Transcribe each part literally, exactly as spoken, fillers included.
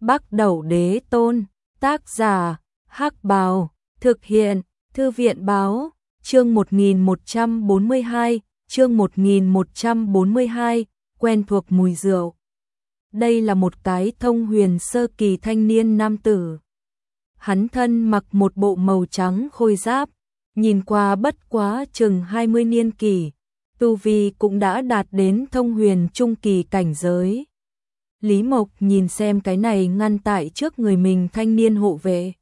Bắc Đẩu Đế Tôn, tác giả, Hắc Bào, thực hiện, Thư viện báo, chương một nghìn một trăm bốn mươi hai, chương một nghìn một trăm bốn mươi hai, quen thuộc mùi rượu. Đây là một cái thông huyền sơ kỳ thanh niên nam tử. Hắn thân mặc một bộ màu trắng khôi giáp, nhìn qua bất quá chừng hai mươi niên kỷ, tu vi cũng đã đạt đến thông huyền trung kỳ cảnh giới. Lý Mộc nhìn xem cái này ngăn tại trước người mình thanh niên hộ vệ.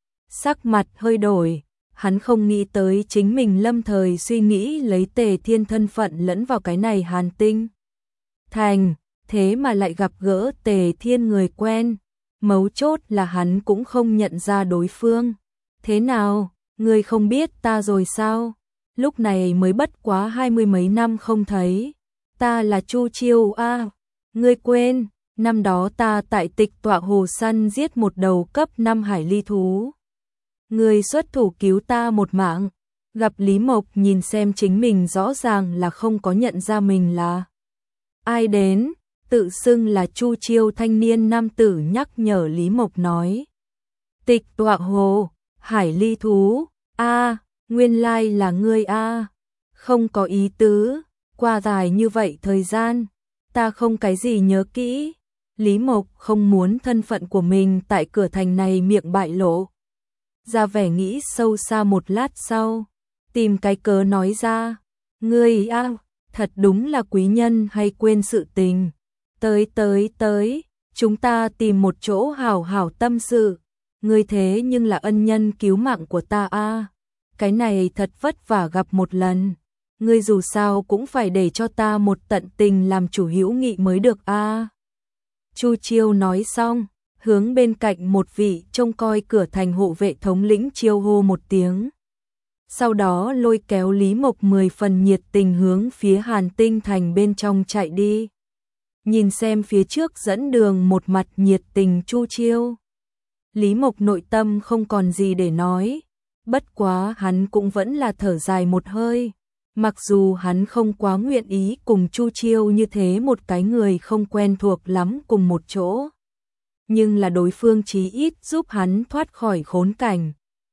Sắc mặt hơi đổi, hắn không nghĩ tới chính mình lâm thời suy nghĩ lấy Tề Thiên thân phận lẫn vào cái này Hàn Tinh Thành, thế mà lại gặp gỡ Tề Thiên người quen, mấu chốt là hắn cũng không nhận ra đối phương. Thế nào, ngươi không biết ta rồi sao? Lúc này mới bất quá hai mươi mấy năm không thấy. Ta là Chu Chiêu a, ngươi quên, năm đó ta tại Tịch Tọa Hồ săn giết một đầu cấp năm hải ly thú. Ngươi xuất thủ cứu ta một mạng. Gặp Lý Mộc nhìn xem chính mình rõ ràng là không có nhận ra mình là ai đến, tự xưng là Chu Chiêu thanh niên nam tử nhắc nhở Lý Mộc nói. Tịch Tọa Hồ, hải ly thú, a, nguyên lai là ngươi a, không có ý tứ, qua dài như vậy thời gian, ta không cái gì nhớ kỹ. Lý Mộc không muốn thân phận của mình tại cửa thành này miệng bại lộ. Ra vẻ nghĩ sâu xa một lát sau, tìm cái cớ nói ra, ngươi a, thật đúng là quý nhân hay quên sự tình. Tới tới tới, chúng ta tìm một chỗ hảo hảo tâm sự. Ngươi thế nhưng là ân nhân cứu mạng của ta a, cái này thật vất vả gặp một lần. Ngươi dù sao cũng phải để cho ta một tận tình làm chủ hữu nghị mới được a. Chu Chiêu nói xong, hướng bên cạnh một vị trông coi cửa thành hộ vệ thống lĩnh chiêu hô một tiếng. Sau đó lôi kéo Lý Mộc mười phần nhiệt tình hướng phía Hàn Tinh Thành bên trong chạy đi. Nhìn xem phía trước dẫn đường một mặt nhiệt tình Chu Chiêu. Lý Mộc nội tâm không còn gì để nói, bất quá hắn cũng vẫn là thở dài một hơi. Mặc dù hắn không quá nguyện ý cùng Chu Chiêu như thế một cái người không quen thuộc lắm cùng một chỗ, nhưng là đối phương chí ít giúp hắn thoát khỏi khốn cảnh.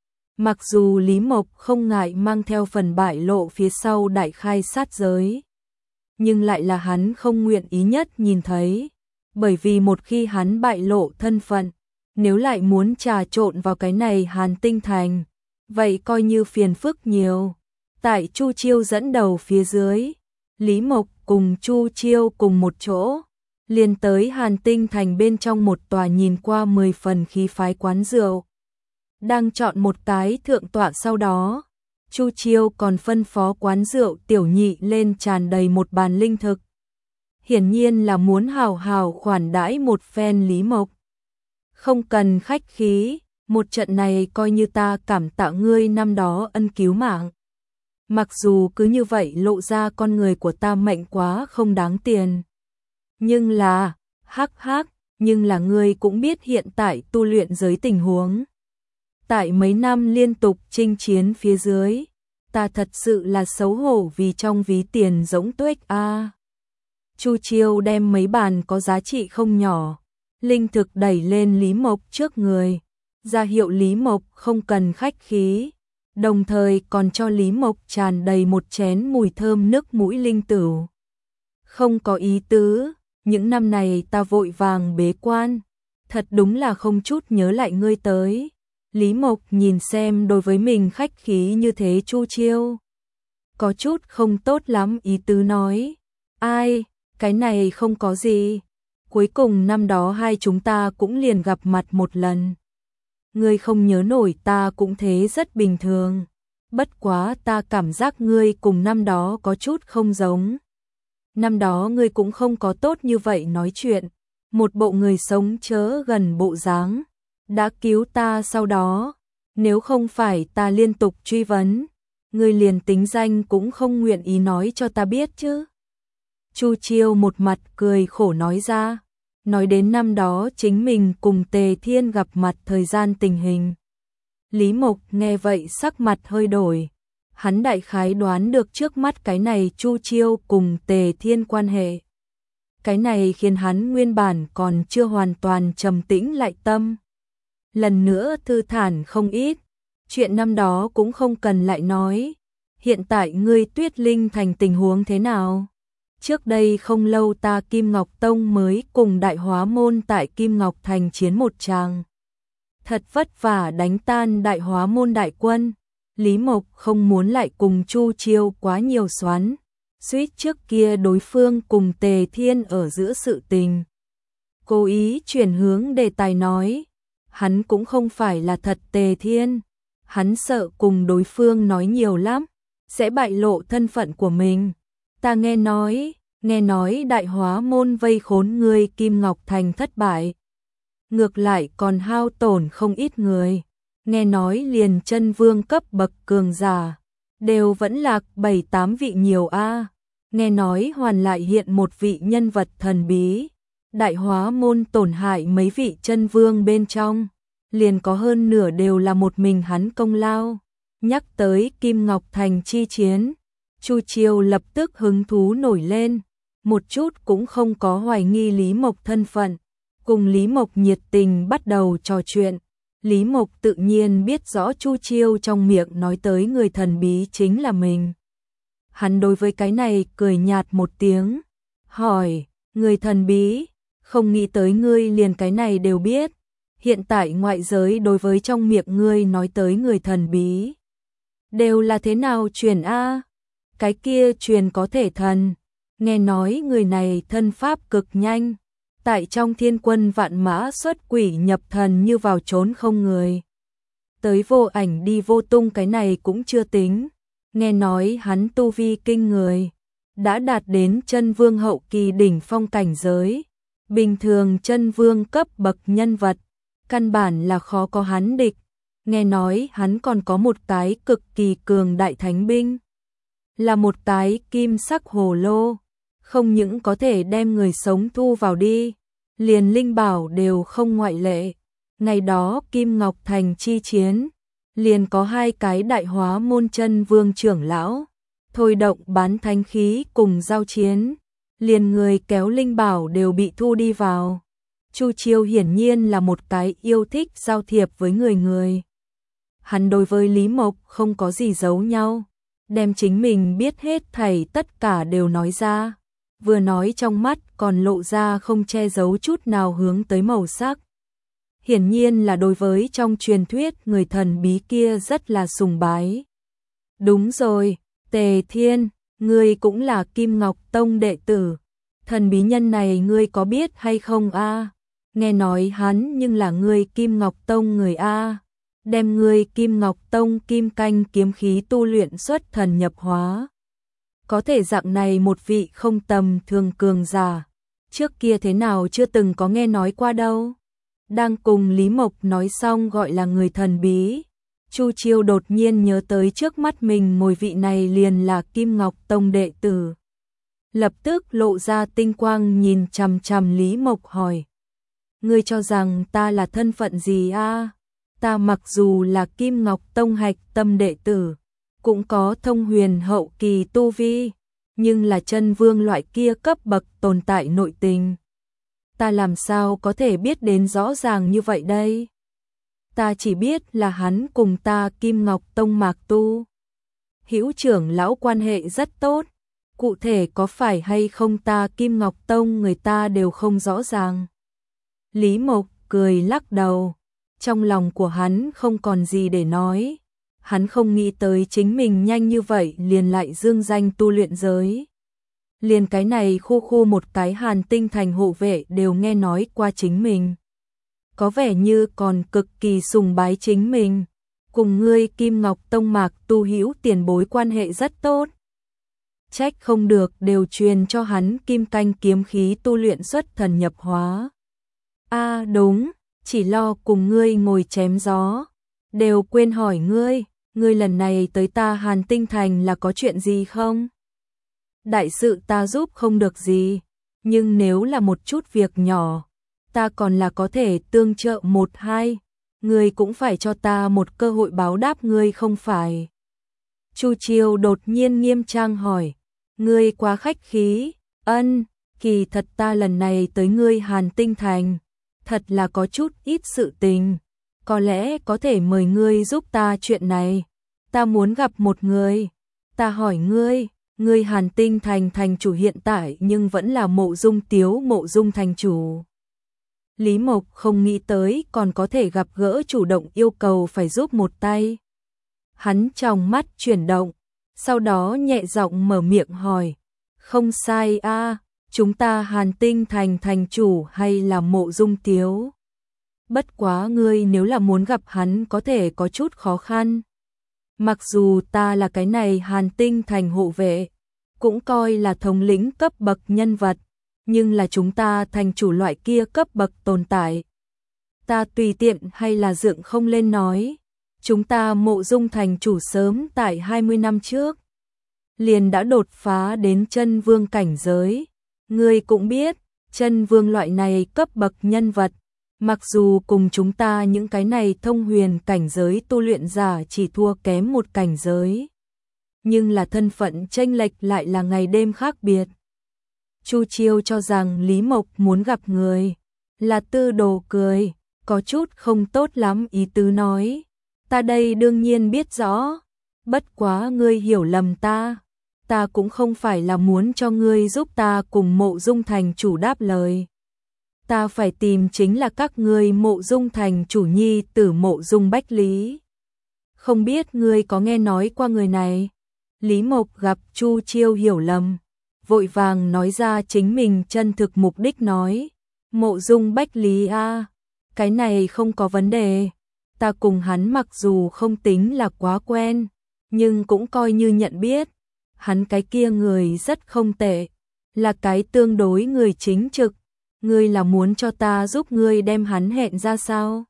Mặc dù Lý Mộc không ngại mang theo phần bại lộ phía sau đại khai sát giới, nhưng lại là hắn không nguyện ý nhất nhìn thấy, bởi vì một khi hắn bại lộ thân phận, nếu lại muốn trà trộn vào cái này Hàn Tinh Thành, vậy coi như phiền phức nhiều. Tại Chu Chiêu dẫn đầu phía dưới, Lý Mộc cùng Chu Chiêu cùng một chỗ, liền tới Hàn Tinh Thành bên trong một tòa nhìn qua mười phần khí phái quán rượu. Đang chọn một cái thượng tọa sau đó, Chu Chiêu còn phân phó quán rượu tiểu nhị lên tràn đầy một bàn linh thực. Hiển nhiên là muốn hào hào khoản đãi một phen Lý Mộc. Không cần khách khí, một trận này coi như ta cảm tạ ngươi năm đó ân cứu mạng. Mặc dù cứ như vậy lộ ra con người của ta mệnh quá không đáng tiền. Nhưng là, hắc hắc, nhưng là ngươi cũng biết hiện tại tu luyện giới tình huống. Tại mấy năm liên tục chinh chiến phía dưới, ta thật sự là xấu hổ vì trong ví tiền rỗng tuếch a. Chu Chiêu đem mấy bàn có giá trị không nhỏ, linh thực đẩy lên Lý Mộc trước người, ra hiệu Lý Mộc không cần khách khí. Đồng thời còn cho Lý Mộc tràn đầy một chén mùi thơm nước mũi linh tửu. Không có ý tứ, những năm này ta vội vàng bế quan, thật đúng là không chút nhớ lại ngươi tới. Lý Mộc nhìn xem đối với mình khách khí như thế Chu Chiêu, có chút không tốt lắm ý tứ nói. Ai, cái này không có gì. Cuối cùng năm đó hai chúng ta cũng liền gặp mặt một lần. Ngươi không nhớ nổi ta cũng thế rất bình thường. Bất quá ta cảm giác ngươi cùng năm đó có chút không giống. Năm đó ngươi cũng không có tốt như vậy nói chuyện. Một bộ người sống chớ gần bộ dáng. Đã cứu ta sau đó. Nếu không phải ta liên tục truy vấn, ngươi liền tính danh cũng không nguyện ý nói cho ta biết chứ. Chu Chiêu một mặt cười khổ nói ra. Nói đến năm đó chính mình cùng Tề Thiên gặp mặt thời gian tình hình. Lý Mộc nghe vậy sắc mặt hơi đổi. Hắn đại khái đoán được trước mắt cái này Chu Chiêu cùng Tề Thiên quan hệ. Cái này khiến hắn nguyên bản còn chưa hoàn toàn trầm tĩnh lại tâm. Lần nữa thư thản không ít, chuyện năm đó cũng không cần lại nói. Hiện tại ngươi Tuyết Linh thành tình huống thế nào? Trước đây không lâu ta Kim Ngọc Tông mới cùng Đại Hóa Môn tại Kim Ngọc Thành chiến một tràng. Thật vất vả đánh tan Đại Hóa Môn đại quân. Lý Mộc không muốn lại cùng Chu Chiêu quá nhiều xoắn. Suýt trước kia đối phương cùng Tề Thiên ở giữa sự tình. Cố ý chuyển hướng đề tài nói. Hắn cũng không phải là thật Tề Thiên. Hắn sợ cùng đối phương nói nhiều lắm, sẽ bại lộ thân phận của mình. Ta nghe nói, nghe nói Đại Hóa Môn vây khốn người Kim Ngọc Thành thất bại. Ngược lại còn hao tổn không ít người. Nghe nói liền chân vương cấp bậc cường giả đều vẫn lạc bảy tám vị nhiều a. Nghe nói hoàn lại hiện một vị nhân vật thần bí. Đại Hóa Môn tổn hại mấy vị chân vương bên trong, liền có hơn nửa đều là một mình hắn công lao. Nhắc tới Kim Ngọc Thành chi chiến, Chu Chiêu lập tức hứng thú nổi lên, một chút cũng không có hoài nghi Lý Mộc thân phận, cùng Lý Mộc nhiệt tình bắt đầu trò chuyện. Lý Mộc tự nhiên biết rõ Chu Chiêu trong miệng nói tới người thần bí chính là mình. Hắn đối với cái này cười nhạt một tiếng, hỏi, người thần bí, không nghĩ tới ngươi liền cái này đều biết. Hiện tại ngoại giới đối với trong miệng ngươi nói tới người thần bí đều là thế nào truyền a? Cái kia truyền có thể thần, nghe nói người này thân pháp cực nhanh, tại trong thiên quân vạn mã xuất quỷ nhập thần như vào trốn không người. Tới vô ảnh đi vô tung cái này cũng chưa tính, nghe nói hắn tu vi kinh người, đã đạt đến chân vương hậu kỳ đỉnh phong cảnh giới, bình thường chân vương cấp bậc nhân vật, căn bản là khó có hắn địch. Nghe nói hắn còn có một cái cực kỳ cường đại thánh binh, là một cái kim sắc hồ lô, không những có thể đem người sống thu vào đi, liền linh bảo đều không ngoại lệ. Ngày đó Kim Ngọc Thành chi chiến, liền có hai cái Đại Hóa Môn chân vương trưởng lão thôi động bán thánh khí cùng giao chiến, liền người kéo linh bảo đều bị thu đi vào. Chu Chiêu hiển nhiên là một cái yêu thích giao thiệp với người người. Hắn đối với Lý Mộc không có gì giấu nhau, đem chính mình biết hết thảy tất cả đều nói ra, vừa nói trong mắt còn lộ ra không che giấu chút nào hướng tới màu sắc. Hiển nhiên là đối với trong truyền thuyết người thần bí kia rất là sùng bái. Đúng rồi, Tề Thiên, ngươi cũng là Kim Ngọc Tông đệ tử, thần bí nhân này ngươi có biết hay không a? Nghe nói hắn nhưng là ngươi Kim Ngọc Tông người a, đem ngươi Kim Ngọc Tông kim canh kiếm khí tu luyện xuất thần nhập hóa. Có thể dạng này một vị không tầm thường cường giả, trước kia thế nào chưa từng có nghe nói qua đâu. Đang cùng Lý Mộc nói xong gọi là người thần bí, Chu Chiêu đột nhiên nhớ tới trước mắt mình ngồi vị này liền là Kim Ngọc Tông đệ tử. Lập tức lộ ra tinh quang nhìn chằm chằm Lý Mộc hỏi, ngươi cho rằng ta là thân phận gì a? Ta mặc dù là Kim Ngọc Tông hạch tâm đệ tử, cũng có thông huyền hậu kỳ tu vi, nhưng là chân vương loại kia cấp bậc tồn tại nội tình. Ta làm sao có thể biết đến rõ ràng như vậy đây? Ta chỉ biết là hắn cùng ta Kim Ngọc Tông Mạc Tu hữu trưởng lão quan hệ rất tốt, cụ thể có phải hay không ta Kim Ngọc Tông người ta đều không rõ ràng. Lý Mộc cười lắc đầu, trong lòng của hắn không còn gì để nói, hắn không nghĩ tới chính mình nhanh như vậy liền lại dương danh tu luyện giới. Liền cái này khu khu một cái Hàn Tinh Thành hộ vệ đều nghe nói qua chính mình, có vẻ như còn cực kỳ sùng bái chính mình, cùng ngươi Kim Ngọc Tông Mạc Tu hữu tiền bối quan hệ rất tốt. Trách không được đều truyền cho hắn kim canh kiếm khí tu luyện xuất thần nhập hóa. A à, đúng, chỉ lo cùng ngươi ngồi chém gió, đều quên hỏi ngươi, ngươi lần này tới ta Hàn Tinh Thành là có chuyện gì không? Đại sự ta giúp không được gì, nhưng nếu là một chút việc nhỏ, ta còn là có thể tương trợ một hai, ngươi cũng phải cho ta một cơ hội báo đáp ngươi không phải? Chu Chiêu đột nhiên nghiêm trang hỏi, ngươi quá khách khí. Ân, kỳ thật ta lần này tới ngươi Hàn Tinh Thành, thật là có chút ít sự tình, có lẽ có thể mời ngươi giúp ta chuyện này. Ta muốn gặp một người, ta hỏi ngươi, ngươi Hàn Tinh Thành thành chủ hiện tại nhưng vẫn là Mộ Dung Tiếu Mộ Dung thành chủ. Lý Mộc không nghĩ tới còn có thể gặp gỡ chủ động yêu cầu phải giúp một tay. Hắn trong mắt chuyển động, sau đó nhẹ giọng mở miệng hỏi, không sai a, chúng ta Hàn Tinh Thành thành chủ hay là Mộ Dung Tiếu? Bất quá ngươi nếu là muốn gặp hắn có thể có chút khó khăn. Mặc dù ta là cái này Hàn Tinh Thành hộ vệ, cũng coi là thống lĩnh cấp bậc nhân vật, nhưng là chúng ta thành chủ loại kia cấp bậc tồn tại. Ta tùy tiện hay là dựng không lên nói, chúng ta Mộ Dung thành chủ sớm tại hai mươi năm trước, liền đã đột phá đến chân vương cảnh giới. Ngươi cũng biết, chân vương loại này cấp bậc nhân vật, mặc dù cùng chúng ta những cái này thông huyền cảnh giới tu luyện giả chỉ thua kém một cảnh giới, nhưng là thân phận chênh lệch lại là ngày đêm khác biệt. Chu Chiêu cho rằng Lý Mộc muốn gặp người, là Tư Đồ cười, có chút không tốt lắm ý tứ nói, ta đây đương nhiên biết rõ, bất quá ngươi hiểu lầm ta, ta cũng không phải là muốn cho ngươi giúp ta cùng Mộ Dung thành chủ đáp lời. Ta phải tìm chính là các ngươi Mộ Dung thành chủ nhi tử Mộ Dung Bách Lý. Không biết ngươi có nghe nói qua người này? Lý Mộc gặp Chu Chiêu hiểu lầm, vội vàng nói ra chính mình chân thực mục đích nói, Mộ Dung Bách Lý a, cái này không có vấn đề, ta cùng hắn mặc dù không tính là quá quen, nhưng cũng coi như nhận biết, hắn cái kia người rất không tệ, là cái tương đối người chính trực, ngươi là muốn cho ta giúp ngươi đem hắn hẹn ra sao?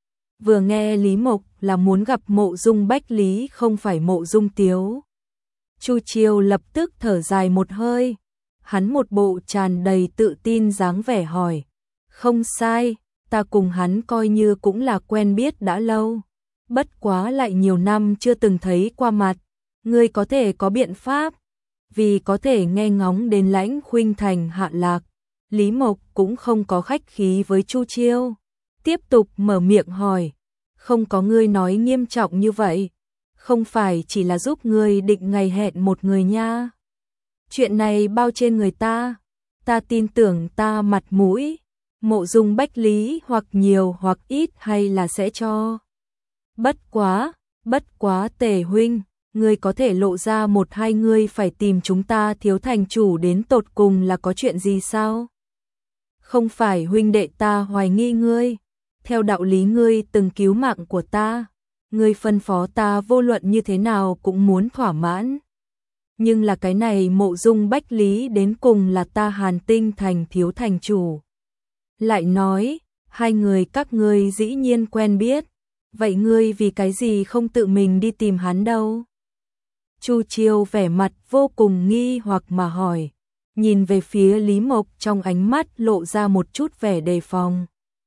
Vừa nghe Lý Mộc là muốn gặp Mộ Dung Bách Lý không phải Mộ Dung Tiếu, Chu Chiêu lập tức thở dài một hơi, hắn một bộ tràn đầy tự tin dáng vẻ hỏi, không sai, ta cùng hắn coi như cũng là quen biết đã lâu, bất quá lại nhiều năm chưa từng thấy qua mặt, ngươi có thể có biện pháp, vì có thể nghe ngóng đến Lãnh Khuynh Thành hạ lạc. Lý Mộc cũng không có khách khí với Chu Chiêu, tiếp tục mở miệng hỏi, không có ngươi nói nghiêm trọng như vậy, không phải chỉ là giúp ngươi định ngày hẹn một người nha. Chuyện này bao trên người ta, ta tin tưởng ta mặt mũi, Mộ Dung Bách Lý hoặc nhiều hoặc ít hay là sẽ cho. Bất quá, bất quá Tề huynh, ngươi có thể lộ ra một hai ngươi phải tìm chúng ta thiếu thành chủ đến tột cùng là có chuyện gì sao? Không phải huynh đệ ta hoài nghi ngươi, theo đạo lý ngươi từng cứu mạng của ta, ngươi phân phó ta vô luận như thế nào cũng muốn thỏa mãn. Nhưng là cái này Mộ Dung Bách Lý đến cùng là ta Hàn Tinh Thành thiếu thành chủ. Lại nói, hai người các ngươi dĩ nhiên quen biết, vậy ngươi vì cái gì không tự mình đi tìm hắn đâu? Chu Chiêu vẻ mặt vô cùng nghi hoặc mà hỏi, nhìn về phía Lý Mộc trong ánh mắt lộ ra một chút vẻ đề phòng.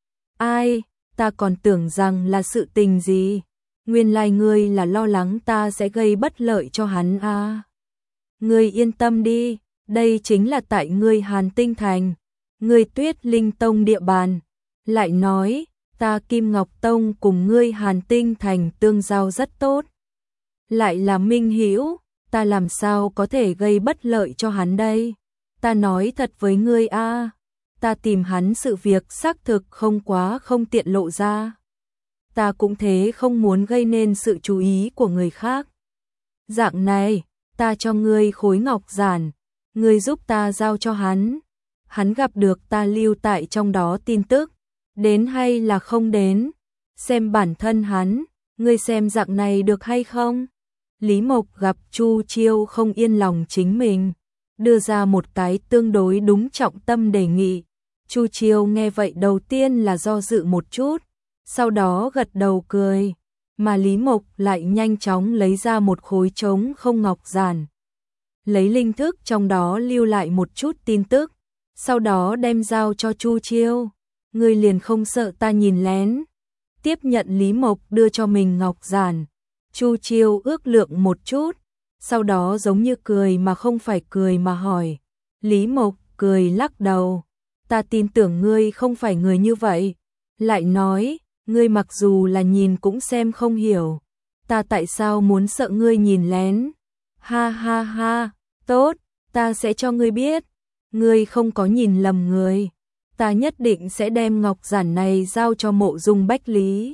Ai, ta còn tưởng rằng là sự tình gì, nguyên lai ngươi là lo lắng ta sẽ gây bất lợi cho hắn à. Ngươi yên tâm đi, đây chính là tại ngươi Hàn Tinh Thành, ngươi Tuyết Linh Tông địa bàn. Lại nói, ta Kim Ngọc Tông cùng ngươi Hàn Tinh Thành tương giao rất tốt. Lại là minh hữu, ta làm sao có thể gây bất lợi cho hắn đây? Ta nói thật với ngươi a, ta tìm hắn sự việc xác thực không quá không tiện lộ ra. Ta cũng thế không muốn gây nên sự chú ý của người khác. Dạng này, ta cho ngươi khối ngọc giản, ngươi giúp ta giao cho hắn. Hắn gặp được ta lưu tại trong đó tin tức, đến hay là không đến, xem bản thân hắn, ngươi xem dạng này được hay không? Lý Mộc gặp Chu Chiêu không yên lòng chính mình, đưa ra một cái tương đối đúng trọng tâm đề nghị. Chu Chiêu nghe vậy đầu tiên là do dự một chút, sau đó gật đầu cười, mà Lý Mộc lại nhanh chóng lấy ra một khối trống không ngọc giản. Lấy linh thức trong đó lưu lại một chút tin tức, sau đó đem giao cho Chu Chiêu. Ngươi liền không sợ ta nhìn lén? Tiếp nhận Lý Mộc đưa cho mình ngọc giản, Chu Chiêu ước lượng một chút, sau đó giống như cười mà không phải cười mà hỏi. Lý Mộc, cười lắc đầu. Ta tin tưởng ngươi không phải người như vậy. Lại nói, ngươi mặc dù là nhìn cũng xem không hiểu. Ta tại sao muốn sợ ngươi nhìn lén? Ha ha ha, tốt, ta sẽ cho ngươi biết. Ngươi không có nhìn lầm người. Ta nhất định sẽ đem ngọc giản này giao cho Mộ Dung Bách Lý.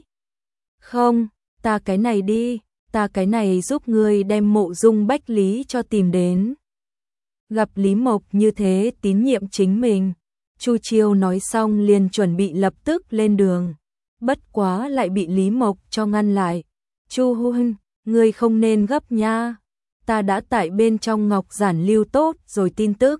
Không, ta cái này đi, ta cái này giúp ngươi đem Mộ Dung Bách Lý cho tìm đến. Gặp Lý Mộc như thế tín nhiệm chính mình, Chu Chiêu nói xong liền chuẩn bị lập tức lên đường. Bất quá lại bị Lý Mộc cho ngăn lại. Chu huynh, ngươi không nên gấp nha. Ta đã tại bên trong ngọc giản lưu tốt rồi tin tức.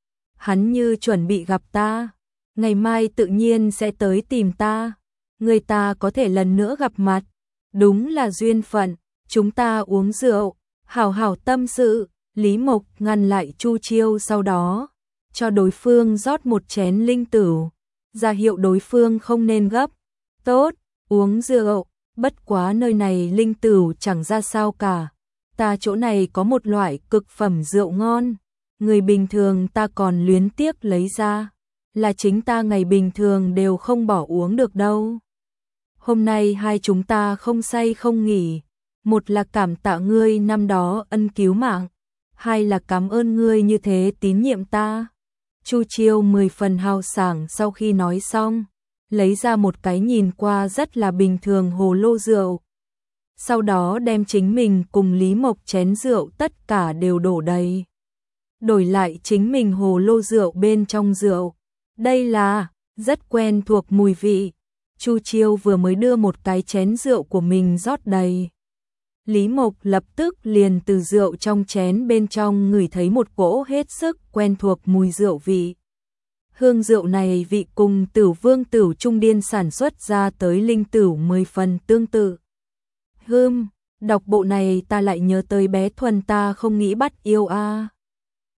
Hắn như chuẩn bị gặp ta, ngày mai tự nhiên sẽ tới tìm ta. Người ta có thể lần nữa gặp mặt, đúng là duyên phận. Chúng ta uống rượu, hảo hảo tâm sự. Lý Mộc ngăn lại Chu Chiêu, sau đó cho đối phương rót một chén linh tửu, ra hiệu đối phương không nên gấp. Tốt, uống rượu, bất quá nơi này linh tửu chẳng ra sao cả. Ta chỗ này có một loại cực phẩm rượu ngon, người bình thường ta còn luyến tiếc lấy ra, là chính ta ngày bình thường đều không bỏ uống được đâu. Hôm nay hai chúng ta không say không nghỉ, một là cảm tạ ngươi năm đó ân cứu mạng, hai là cảm ơn ngươi như thế tín nhiệm ta. Chu Chiêu mười phần hào sảng sau khi nói xong, lấy ra một cái nhìn qua rất là bình thường hồ lô rượu. Sau đó đem chính mình cùng Lý Mộc chén rượu tất cả đều đổ đầy. Đổi lại chính mình hồ lô rượu bên trong rượu. Đây là rất quen thuộc mùi vị. Chu Chiêu vừa mới đưa một cái chén rượu của mình rót đầy. Lý Mộc lập tức liền từ rượu trong chén bên trong ngửi thấy một cỗ hết sức quen thuộc mùi rượu vị. Hương rượu này vị cùng Tửu Vương Tửu Trung Điên sản xuất ra tới linh tửu mười phần tương tự. Hừm, đọc bộ này ta lại nhớ tới bé Thuần ta không nghĩ bắt yêu a.